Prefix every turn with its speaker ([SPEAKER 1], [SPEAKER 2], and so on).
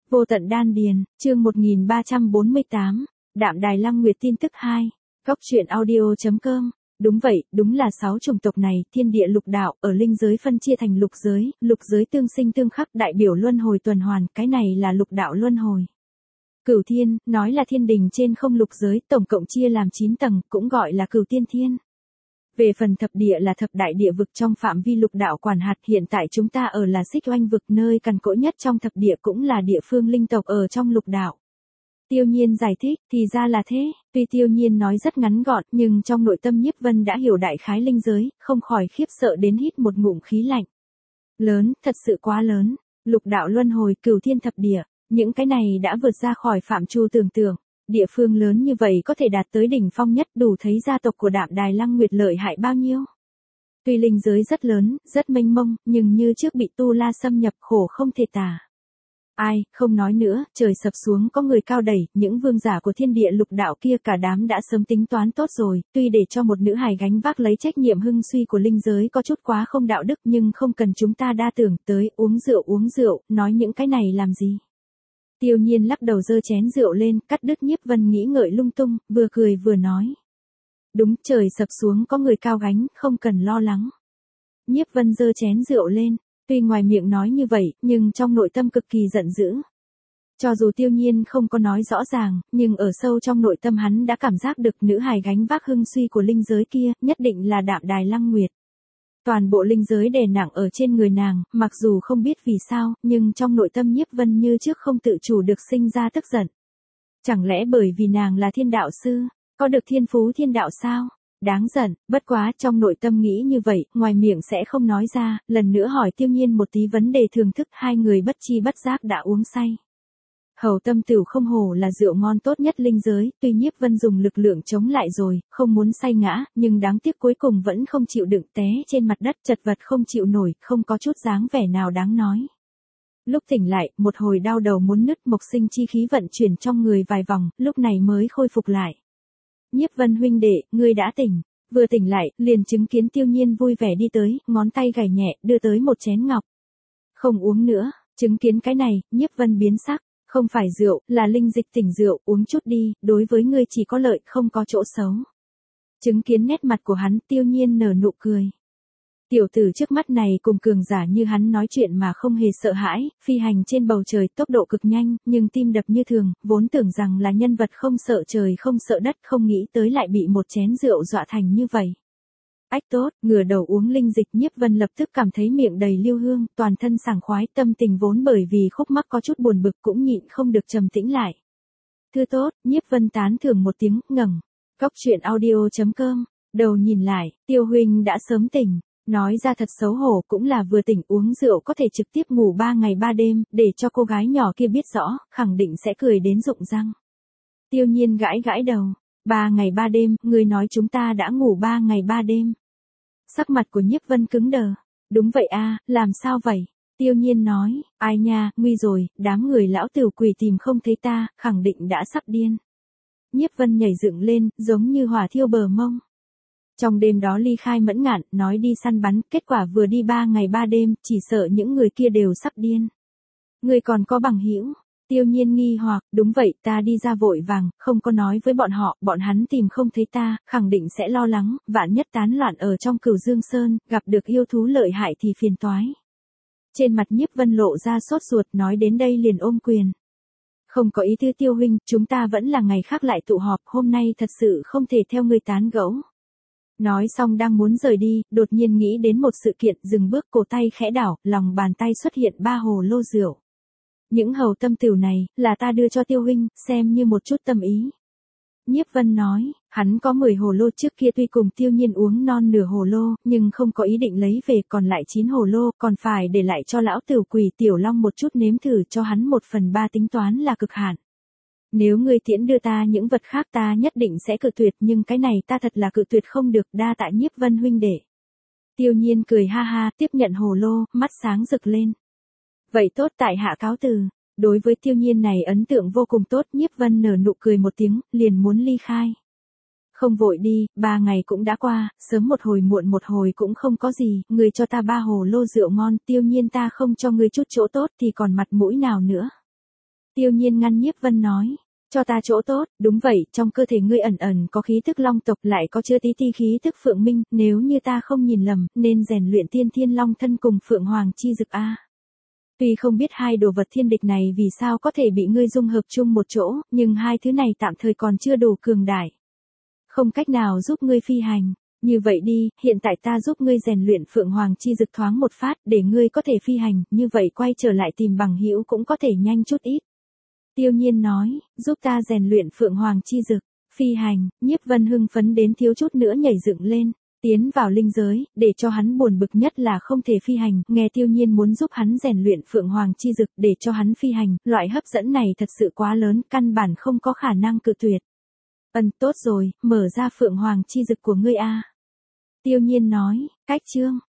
[SPEAKER 1] Vô tận đan điền, chương 1348, Đạm Đài Lăng Nguyệt tin tức 2, Cóc truyện audio.com. Đúng vậy, đúng là 6 chủng tộc này, thiên địa lục đạo, ở linh giới phân chia thành lục giới tương sinh tương khắc đại biểu luân hồi tuần hoàn, cái này là lục đạo luân hồi. Cửu thiên, nói là thiên đình trên không lục giới, tổng cộng chia làm 9 tầng, cũng gọi là cửu tiên thiên. Về phần thập địa là thập đại địa vực trong phạm vi lục đạo quản hạt, hiện tại chúng ta ở là Xích Oanh vực, nơi cằn cỗi nhất trong thập địa, cũng là địa phương linh tộc ở trong lục đạo. Tiêu Nhiên giải thích, thì ra là thế, tuy Tiêu Nhiên nói rất ngắn gọn, nhưng trong nội tâm Nhiếp Vân đã hiểu đại khái linh giới, không khỏi khiếp sợ đến hít một ngụm khí lạnh. Lớn, thật sự quá lớn, lục đạo luân hồi, cửu thiên thập địa, những cái này đã vượt ra khỏi phạm trù tưởng tượng. Địa phương lớn như vậy có thể đạt tới đỉnh phong nhất, đủ thấy gia tộc của Đạm Đài Lăng Nguyệt lợi hại bao nhiêu. Tuy linh giới rất lớn, rất mênh mông, nhưng như trước bị Tu La xâm nhập, khổ không thể tả. Ai, không nói nữa, trời sập xuống có người cao đẩy, những vương giả của thiên địa lục đạo kia cả đám đã sớm tính toán tốt rồi, tuy để cho một nữ hài gánh vác lấy trách nhiệm hưng suy của linh giới có chút quá không đạo đức, nhưng không cần chúng ta đa tưởng, tới uống rượu, nói những cái này làm gì. Tiêu Nhiên lắc đầu giơ chén rượu lên, cắt đứt Nhiếp Vân nghĩ ngợi lung tung, vừa cười vừa nói. Đúng, trời sập xuống có người cao gánh, không cần lo lắng. Nhiếp Vân giơ chén rượu lên, tuy ngoài miệng nói như vậy, nhưng trong nội tâm cực kỳ giận dữ. Cho dù Tiêu Nhiên không có nói rõ ràng, nhưng ở sâu trong nội tâm hắn đã cảm giác được nữ hài gánh vác hưng suy của linh giới kia, nhất định là Đạm Đài Lăng Nguyệt. Toàn bộ linh giới đè nặng ở trên người nàng, mặc dù không biết vì sao, nhưng trong nội tâm Nhiếp Vân như trước không tự chủ được sinh ra tức giận. Chẳng lẽ bởi vì nàng là thiên đạo sư, có được thiên phú thiên đạo sao? Đáng giận, bất quá trong nội tâm nghĩ như vậy, ngoài miệng sẽ không nói ra, lần nữa hỏi Tiêu Nhiên một tí vấn đề thưởng thức, hai người bất chi bất giác đã uống say. Hầu tâm tửu không hổ là rượu ngon tốt nhất linh giới, tuy Nhiếp Vân dùng lực lượng chống lại rồi, không muốn say ngã, nhưng đáng tiếc cuối cùng vẫn không chịu đựng, té trên mặt đất chật vật không chịu nổi, không có chút dáng vẻ nào đáng nói. Lúc tỉnh lại, một hồi đau đầu muốn nứt, mộc sinh chi khí vận chuyển trong người vài vòng, lúc này mới khôi phục lại. Nhiếp Vân huynh đệ, ngươi đã tỉnh. Vừa tỉnh lại, liền chứng kiến Tiêu Nhiên vui vẻ đi tới, ngón tay gảy nhẹ, đưa tới một chén ngọc. Không uống nữa, chứng kiến cái này, Nhiếp Vân biến sắc. Không phải rượu, là linh dịch tỉnh rượu, uống chút đi, đối với ngươi chỉ có lợi, không có chỗ xấu. Chứng kiến nét mặt của hắn, Tiêu Nhiên nở nụ cười. Tiểu tử trước mắt này cùng cường giả như hắn nói chuyện mà không hề sợ hãi, phi hành trên bầu trời tốc độ cực nhanh, nhưng tim đập như thường, vốn tưởng rằng là nhân vật không sợ trời không sợ đất, không nghĩ tới lại bị một chén rượu dọa thành như vậy. Ách tốt, ngửa đầu uống linh dịch, Nhiếp Vân lập tức cảm thấy miệng đầy lưu hương, toàn thân sảng khoái, tâm tình vốn bởi vì khúc mắc có chút buồn bực cũng nhịn không được trầm tĩnh lại. Thư tốt, Nhiếp Vân tán thưởng một tiếng, ngẩng. Cóc truyện audio.com, đầu nhìn lại, Tiêu huynh đã sớm tỉnh. Nói ra thật xấu hổ, cũng là vừa tỉnh uống rượu có thể trực tiếp ngủ 3 ngày 3 đêm, để cho cô gái nhỏ kia biết rõ, khẳng định sẽ cười đến rụng răng. Tiêu Nhiên gãi đầu. 3 ngày 3 đêm, người nói chúng ta đã ngủ 3 ngày 3 đêm. Sắc mặt của Nhiếp Vân cứng đờ. Đúng vậy a, làm sao vậy? Tiêu Nhiên nói, ai nha, nguy rồi, đám người lão tiểu quỷ tìm không thấy ta, khẳng định đã sắp điên. Nhiếp Vân nhảy dựng lên, giống như hỏa thiêu bờ mông. Trong đêm đó ly khai mẫn ngạn, nói đi săn bắn, kết quả vừa đi 3 ngày 3 đêm, chỉ sợ những người kia đều sắp điên. Người còn có bằng hữu? Tiêu Nhiên nghi hoặc, đúng vậy, ta đi ra vội vàng, không có nói với bọn họ, bọn hắn tìm không thấy ta, khẳng định sẽ lo lắng, vạn nhất tán loạn ở trong Cửu Dương Sơn, gặp được yêu thú lợi hại thì phiền toái. Trên mặt Nhiếp Vân lộ ra sốt ruột, nói đến đây liền ôm quyền. Không có ý tư Tiêu huynh, chúng ta vẫn là ngày khác lại tụ họp, hôm nay thật sự không thể theo người tán gẫu. Nói xong đang muốn rời đi, đột nhiên nghĩ đến một sự kiện, dừng bước, cổ tay khẽ đảo, lòng bàn tay xuất hiện 3 hồ lô rượu. Những hầu tâm tửu này, là ta đưa cho Tiêu huynh, xem như một chút tâm ý. Nhiếp Vân nói, hắn có 10 hồ lô, trước kia tuy cùng Tiêu Nhiên uống non nửa hồ lô, nhưng không có ý định lấy về, còn lại 9 hồ lô, còn phải để lại cho lão tiểu quỷ Tiểu Long một chút nếm thử, cho hắn 1/3 tính toán là cực hạn. Nếu ngươi tiễn đưa ta những vật khác ta nhất định sẽ cự tuyệt, nhưng cái này ta thật là cự tuyệt không được, đa tạ Nhiếp Vân huynh đệ. Tiêu Nhiên cười ha ha, tiếp nhận hồ lô, mắt sáng rực lên. Vậy tốt, tại hạ cáo từ. Đối với Tiêu Nhiên này ấn tượng vô cùng tốt, Nhiếp Vân nở nụ cười một tiếng, liền muốn ly khai. Không vội đi, 3 ngày cũng đã qua, sớm một hồi muộn một hồi cũng không có gì, người cho ta 3 hồ lô rượu ngon, Tiêu Nhiên ta không cho ngươi chút chỗ tốt thì còn mặt mũi nào nữa. Tiêu Nhiên ngăn Nhiếp Vân nói. Cho ta chỗ tốt, đúng vậy, trong cơ thể ngươi ẩn ẩn có khí tức long tộc lại có chứa tí ti khí tức phượng minh, nếu như ta không nhìn lầm, nên rèn luyện tiên thiên long thân cùng phượng hoàng chi dực a. Tuy không biết hai đồ vật thiên địch này vì sao có thể bị ngươi dung hợp chung một chỗ, nhưng hai thứ này tạm thời còn chưa đủ cường đại. Không cách nào giúp ngươi phi hành. Như vậy đi, hiện tại ta giúp ngươi rèn luyện phượng hoàng chi dực thoáng một phát để ngươi có thể phi hành, như vậy quay trở lại tìm bằng hữu cũng có thể nhanh chút ít. Tiêu Nhiên nói, giúp ta rèn luyện phượng hoàng chi dực, phi hành, Nhiếp Vân hưng phấn đến thiếu chút nữa nhảy dựng lên, tiến vào linh giới, để cho hắn buồn bực nhất là không thể phi hành, nghe Tiêu Nhiên muốn giúp hắn rèn luyện phượng hoàng chi dực để cho hắn phi hành, loại hấp dẫn này thật sự quá lớn, căn bản không có khả năng cự tuyệt. Tốt rồi, mở ra phượng hoàng chi dực của ngươi a. Tiêu Nhiên nói, cách chương.